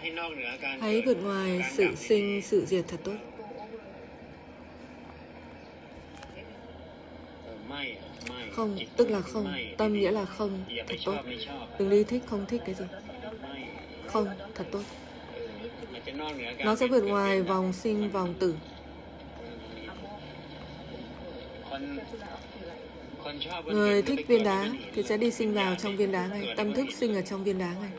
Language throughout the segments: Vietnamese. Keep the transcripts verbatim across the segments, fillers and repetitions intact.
Hãy vượt ngoài sự sinh, sự diệt thật tốt. Không, tức là không. Tâm nghĩa là không, thật tốt. Đừng đi thích, không thích cái gì. Không, thật tốt. Nó sẽ vượt ngoài vòng sinh, vòng tử. Người thích viên đá thì sẽ đi sinh vào trong viên đá ngay. Tâm thức sinh ở trong viên đá ngay.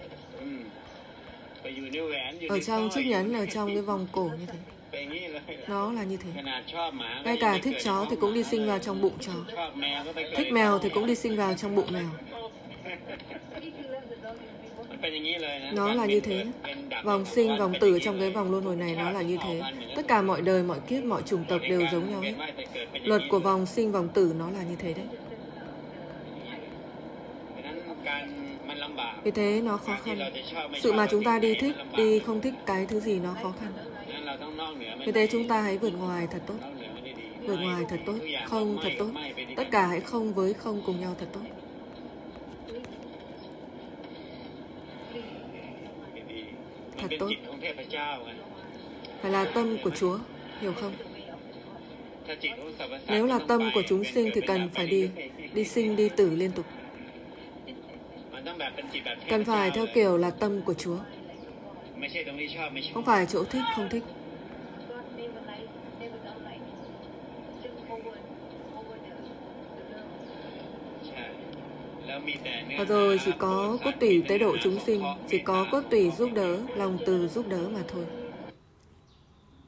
Ở trong chiếc nhẫn, ở trong cái vòng cổ như thế. Nó là như thế. Ngay cả thích chó thì cũng đi sinh vào trong bụng chó. Thích mèo thì cũng đi sinh vào trong bụng mèo. Nó là như thế. Vòng sinh, vòng tử trong cái vòng luân hồi này nó là như thế. Tất cả mọi đời, mọi kiếp, mọi chủng tộc đều giống nhau hết. Luật của vòng sinh, vòng tử nó là như thế đấy. Vì thế nó khó khăn. Sự mà chúng ta đi thích, đi không thích cái thứ gì nó khó khăn. Vì thế chúng ta hãy vượt ngoài thật tốt. Vượt ngoài thật tốt. Không thật tốt. Tất cả hãy không với không cùng nhau thật tốt. Thật tốt. Phải là tâm của Chúa, hiểu không? Nếu là tâm của chúng sinh thì cần phải đi, đi sinh, đi tử liên tục. Cần phải theo kiểu là tâm của Chúa. Không phải chỗ thích, không thích. Và rồi chỉ có cốt tủy tế độ chúng sinh, chỉ có cốt tủy giúp đỡ, lòng từ giúp đỡ mà thôi.